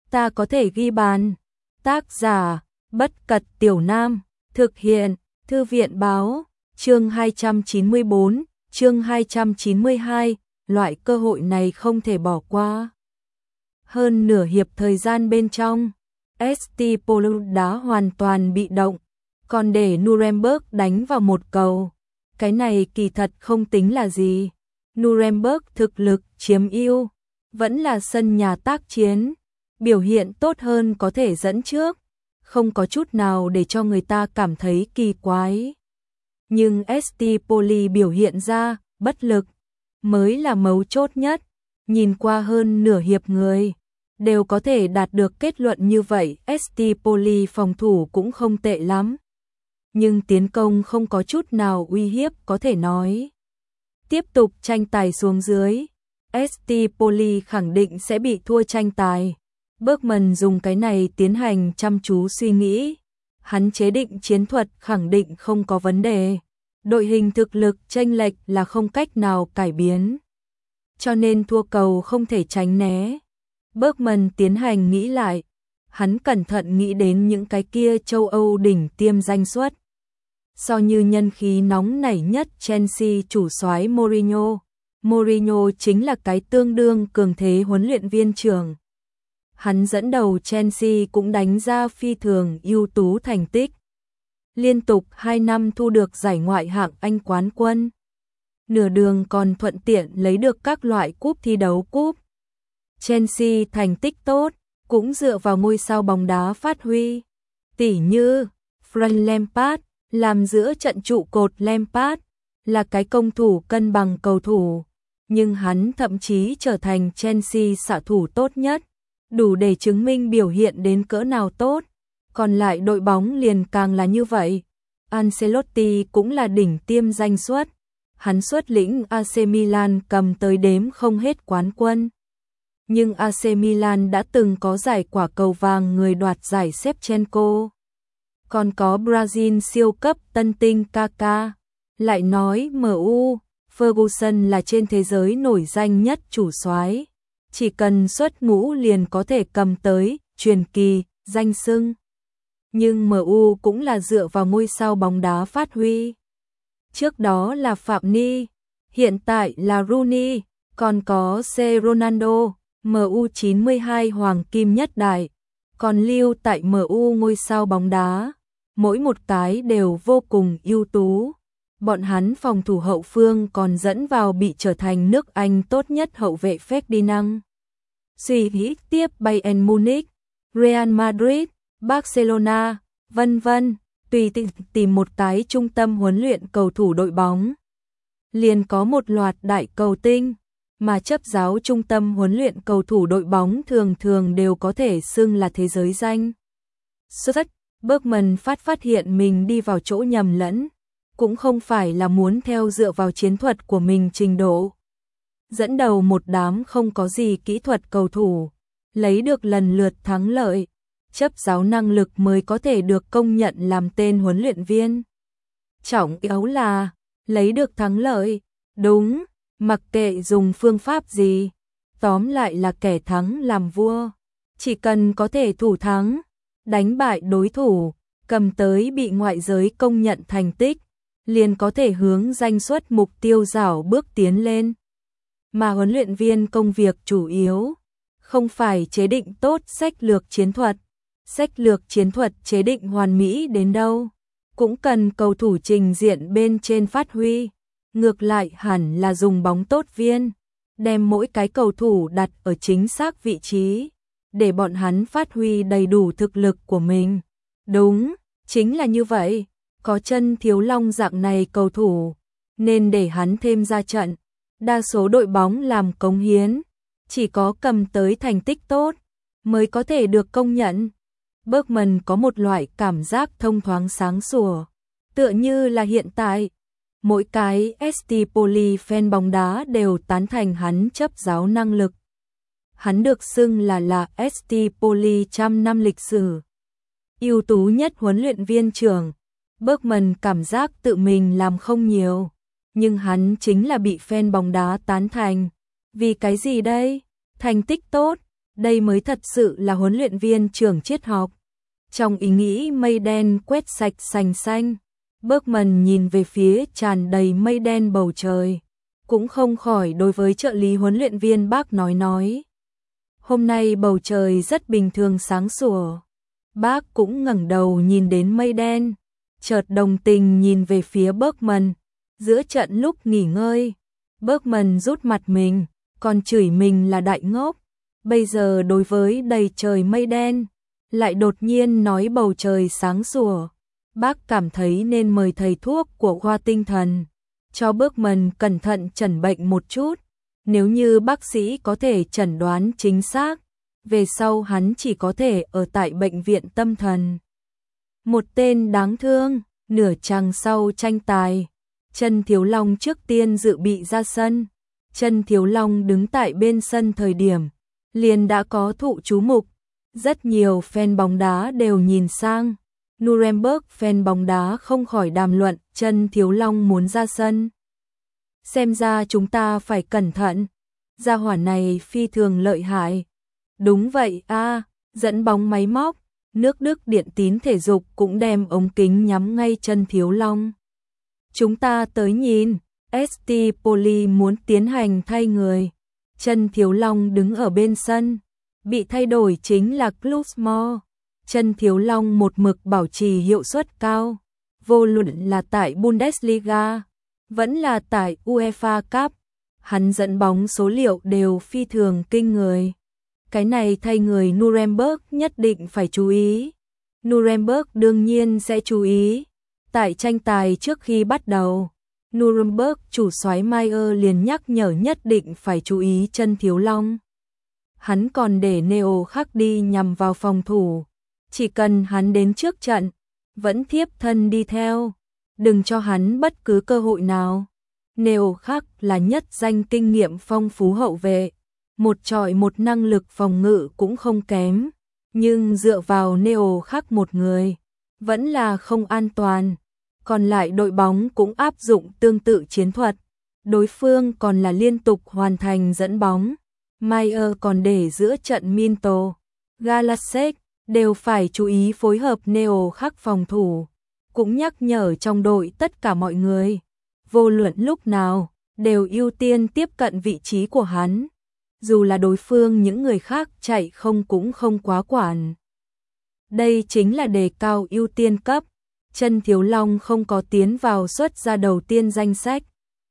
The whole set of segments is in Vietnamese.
ta có thể ghi bàn. Tác giả, Bất Cật Tiểu Nam, thực hiện, Thư viện báo, chương 294, chương 292, loại cơ hội này không thể bỏ qua. Hơn nửa hiệp thời gian bên trong, ST Polo đã hoàn toàn bị động, còn để Nuremberg đánh vào một cầu. Cái này kỳ thật không tính là gì. Nuremberg thực lực chiếm ưu, vẫn là sân nhà tác chiến, biểu hiện tốt hơn có thể dẫn trước, không có chút nào để cho người ta cảm thấy kỳ quái. Nhưng ST Poli biểu hiện ra bất lực mới là mấu chốt nhất. Nhìn qua hơn nửa hiệp người đều có thể đạt được kết luận như vậy, ST Poli phòng thủ cũng không tệ lắm, nhưng tiến công không có chút nào uy hiếp có thể nói. Tiếp tục tranh tài xuống dưới, ST Poli khẳng định sẽ bị thua tranh tài. Bergman dùng cái này tiến hành chăm chú suy nghĩ. Hắn chế định chiến thuật khẳng định không có vấn đề. Đội hình thực lực chênh lệch là không cách nào cải biến, cho nên thua cầu không thể tránh né. Bergman tiến hành nghĩ lại. Hắn cẩn thận nghĩ đến những cái kia châu Âu đỉnh tiêm danh xuất. So như nhân khí nóng nảy nhất Chelsea chủ soái Mourinho. Mourinho chính là cái tương đương cường thế huấn luyện viên trưởng. Hắn dẫn đầu Chelsea cũng đánh ra phi thường ưu tú thành tích. Liên tục 2 năm thu được giải Ngoại hạng Anh quán quân. Nửa đường còn thuận tiện lấy được các loại cúp thi đấu cúp. Chelsea thành tích tốt, cũng dựa vào ngôi sao bóng đá phát huy. Tỉ như Frank Lampard, làm giữa trận trụ cột. Lampard là cái công thủ cân bằng cầu thủ, nhưng hắn thậm chí trở thành Chelsea xạ thủ tốt nhất, đủ để chứng minh biểu hiện đến cỡ nào tốt. Còn lại đội bóng liền càng là như vậy. Ancelotti cũng là đỉnh tiêm danh xuất, hắn xuất lĩnh AC Milan cầm tới đếm không hết quán quân. Nhưng AC Milan đã từng có giải quả cầu vàng người đoạt giải Shevchenko. Còn có Brazil siêu cấp tân tinh Kaká. Lại nói MU, Ferguson là trên thế giới nổi danh nhất chủ soái, chỉ cần xuất ngũ liền có thể cầm tới truyền kỳ danh xưng. Nhưng MU cũng là dựa vào ngôi sao bóng đá phát huy. Trước đó là Phạm Ni, hiện tại là Rooney, còn có C. Ronaldo. MU 92 hoàng kim nhất đại, còn lưu tại MU ngôi sao bóng đá, mỗi một cái đều vô cùng ưu tú. Bọn hắn phòng thủ hậu phương còn dẫn vào bị trở thành nước Anh tốt nhất hậu vệ Ferdinand. Suy nghĩ tiếp Bayern Munich, Real Madrid, Barcelona, vân vân, tùy tìm một cái trung tâm huấn luyện cầu thủ đội bóng, liền có một loạt đại cầu tinh. Mà chấp giáo trung tâm huấn luyện cầu thủ đội bóng thường thường đều có thể xưng là thế giới danh xuất sắc. Bergman phát hiện mình đi vào chỗ nhầm lẫn, cũng không phải là muốn theo dựa vào chiến thuật của mình trình độ, dẫn đầu một đám không có gì kỹ thuật cầu thủ, lấy được lần lượt thắng lợi, chấp giáo năng lực mới có thể được công nhận làm tên huấn luyện viên. Trọng yếu là lấy được thắng lợi, đúng. Mặc kệ dùng phương pháp gì, tóm lại là kẻ thắng làm vua. Chỉ cần có thể thủ thắng, đánh bại đối thủ, cầm tới bị ngoại giới công nhận thành tích, liền có thể hướng danh xuất mục tiêu rảo bước tiến lên. Mà huấn luyện viên công việc chủ yếu không phải chế định tốt sách lược chiến thuật. Sách lược chiến thuật chế định hoàn mỹ đến đâu, cũng cần cầu thủ trình diện bên trên phát huy. Ngược lại hẳn là dùng bóng tốt viên, đem mỗi cái cầu thủ đặt ở chính xác vị trí, để bọn hắn phát huy đầy đủ thực lực của mình. Đúng, chính là như vậy, có chân thiếu long dạng này cầu thủ, nên để hắn thêm ra trận. Đa số đội bóng làm cống hiến, chỉ có cầm tới thành tích tốt, mới có thể được công nhận. Bergman có một loại cảm giác thông thoáng sáng sủa, tựa như là hiện tại. Mỗi cái ST Poli fan bóng đá đều tán thành hắn chấp giáo năng lực. Hắn được xưng là ST Poli trăm năm lịch sử ưu tú nhất huấn luyện viên trưởng. Bergman cảm giác tự mình làm không nhiều, nhưng hắn chính là bị fan bóng đá tán thành. Vì cái gì đây? Thành tích tốt, Đây mới thật sự là huấn luyện viên trưởng triết học. Trong ý nghĩ mây đen quét sạch sành xanh, Bergman nhìn về phía tràn đầy mây đen bầu trời, cũng không khỏi đối với trợ lý huấn luyện viên bác nói. Hôm nay bầu trời rất bình thường sáng sủa. Bác cũng ngẩng đầu nhìn đến mây đen, chợt đồng tình nhìn về phía Bergman. Giữa trận lúc nghỉ ngơi, Bergman rút mặt mình, còn chửi mình là đại ngốc. Bây giờ đối với đầy trời mây đen, lại đột nhiên nói bầu trời sáng sủa. Bác cảm thấy nên mời thầy thuốc của khoa tinh thần, cho Bergman cẩn thận chẩn bệnh một chút. Nếu như bác sĩ có thể chẩn đoán chính xác, về sau hắn chỉ có thể ở tại bệnh viện tâm thần. Một tên đáng thương, nửa chặng sau tranh tài, Trần Thiếu Long trước tiên dự bị ra sân. Trần Thiếu Long đứng tại bên sân thời điểm, liền đã có thụ chú mục. Rất nhiều fan bóng đá đều nhìn sang. Nuremberg fan bóng đá không khỏi đàm luận Trần Thiếu Long muốn ra sân. Xem ra chúng ta phải cẩn thận. Gia hỏa này phi thường lợi hại. Đúng vậy a, dẫn bóng máy móc, nước Đức Điện Tín Thể dục cũng đem ống kính nhắm ngay Trần Thiếu Long. Chúng ta tới nhìn, ST Poli muốn tiến hành thay người. Trần Thiếu Long đứng ở bên sân, bị thay đổi chính là Klusmo. Trần Thiếu Long một mực bảo trì hiệu suất cao, vô luận là tại Bundesliga, vẫn là tại UEFA Cup, hắn dẫn bóng số liệu đều phi thường kinh người. Cái này thay người Nuremberg nhất định phải chú ý. Nuremberg đương nhiên sẽ chú ý. Tại tranh tài trước khi bắt đầu, Nuremberg chủ soái Mayer liền nhắc nhở nhất định phải chú ý Trần Thiếu Long. Hắn còn để Neo khắc đi nhằm vào phòng thủ. Chỉ cần hắn đến trước trận, vẫn thiếp thân đi theo, đừng cho hắn bất cứ cơ hội nào. Neo khắc là nhất danh kinh nghiệm phong phú hậu vệ, một trọi một năng lực phòng ngự cũng không kém, nhưng dựa vào Neo khắc một người, vẫn là không an toàn. Còn lại đội bóng cũng áp dụng tương tự chiến thuật, đối phương còn là liên tục hoàn thành dẫn bóng. Mayer còn để giữa trận Minto, Galasek đều phải chú ý phối hợp Neo khắc phòng thủ, cũng nhắc nhở trong đội tất cả mọi người, vô luận lúc nào, đều ưu tiên tiếp cận vị trí của hắn, dù là đối phương những người khác chạy không cũng không quá quản. Đây chính là đề cao ưu tiên cấp. Trần Thiếu Long không có tiến vào xuất ra đầu tiên danh sách.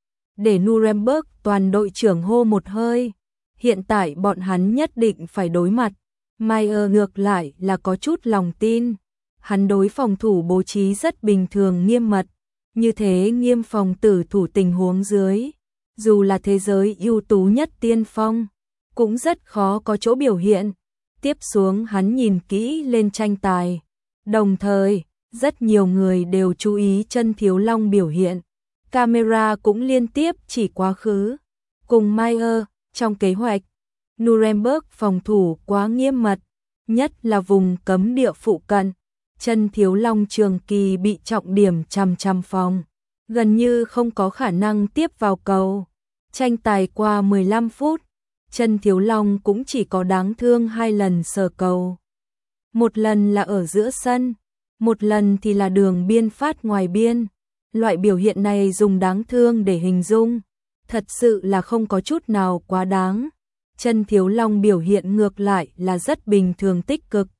Để Nuremberg toàn đội trưởng hô một hơi, hiện tại bọn hắn nhất định phải đối mặt. Mayer ngược lại là có chút lòng tin, hắn đối phòng thủ bố trí rất bình thường nghiêm mật, như thế nghiêm phòng tử thủ tình huống dưới, dù là thế giới ưu tú nhất tiên phong, cũng rất khó có chỗ biểu hiện. Tiếp xuống hắn nhìn kỹ lên tranh tài, đồng thời rất nhiều người đều chú ý Trần Thiếu Long biểu hiện, camera cũng liên tiếp chỉ quá khứ. Cùng Mayer, trong kế hoạch, Nuremberg phòng thủ quá nghiêm mật, nhất là vùng cấm địa phụ cận. Trần Thiếu Long trường kỳ bị trọng điểm chằm phòng, gần như không có khả năng tiếp vào cầu. Tranh tài qua 15 phút, Trần Thiếu Long cũng chỉ có đáng thương 2 lần sờ cầu. Một lần là ở giữa sân, một lần thì là đường biên phát ngoài biên. Loại biểu hiện này dùng đáng thương để hình dung, thật sự là không có chút nào quá đáng. Trần Thiếu Long biểu hiện ngược lại là rất bình thường tích cực.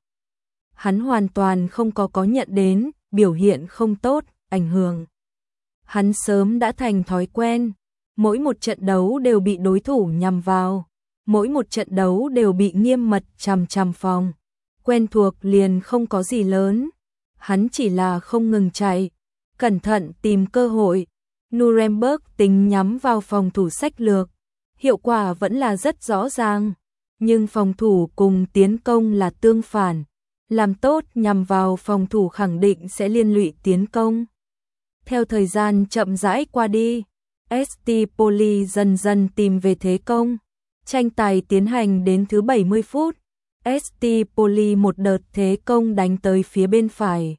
Hắn hoàn toàn không có nhận đến biểu hiện không tốt, ảnh hưởng. Hắn sớm đã thành thói quen, mỗi một trận đấu đều bị đối thủ nhằm vào, mỗi một trận đấu đều bị nghiêm mật chằm phòng. Quen thuộc liền không có gì lớn, hắn chỉ là không ngừng chạy, cẩn thận tìm cơ hội. Nuremberg tính nhắm vào phòng thủ sách lược, hiệu quả vẫn là rất rõ ràng, nhưng phòng thủ cùng tiến công là tương phản. Làm tốt nhằm vào phòng thủ khẳng định sẽ liên lụy tiến công. Theo thời gian chậm rãi qua đi, ST Poli dần dần tìm về thế công. Tranh tài tiến hành đến thứ 70 phút, ST Poli một đợt thế công đánh tới phía bên phải.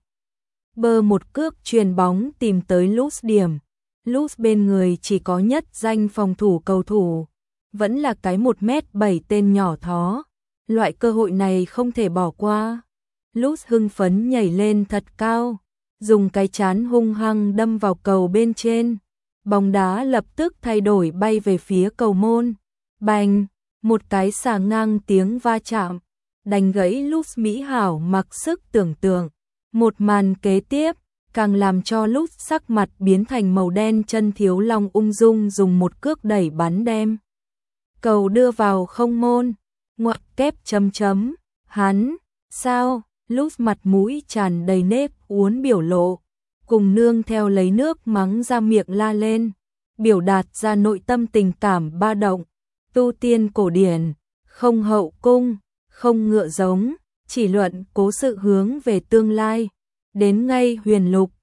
Bơ một cước chuyền bóng tìm tới Lutz điểm. Lutz bên người chỉ có nhất danh phòng thủ cầu thủ, vẫn là cái 1m7 tên nhỏ thó. loại cơ hội này không thể bỏ qua. Luz hưng phấn nhảy lên thật cao, dùng cái trán hung hăng đâm vào cầu bên trên. Bóng đá lập tức thay đổi bay về phía cầu môn. Bành, một cái xà ngang tiếng va chạm, đánh gãy Luz mỹ hảo mặc sức tưởng tượng. Một màn kế tiếp, càng làm cho Luz sắc mặt biến thành màu đen. Chân Thiếu Long ung dung dùng một cước đẩy bắn đem cầu đưa vào không môn. Ngoặc kép chấm chấm, hắn, sao? Luz mặt mũi tràn đầy nếp uốn biểu lộ, cùng nương theo lấy nước mắng ra miệng la lên, biểu đạt ra nội tâm tình cảm ba động. Tu tiên cổ điển, không hậu cung, không ngựa giống, chỉ luận cố sự hướng về tương lai. Đến ngay huyền lục,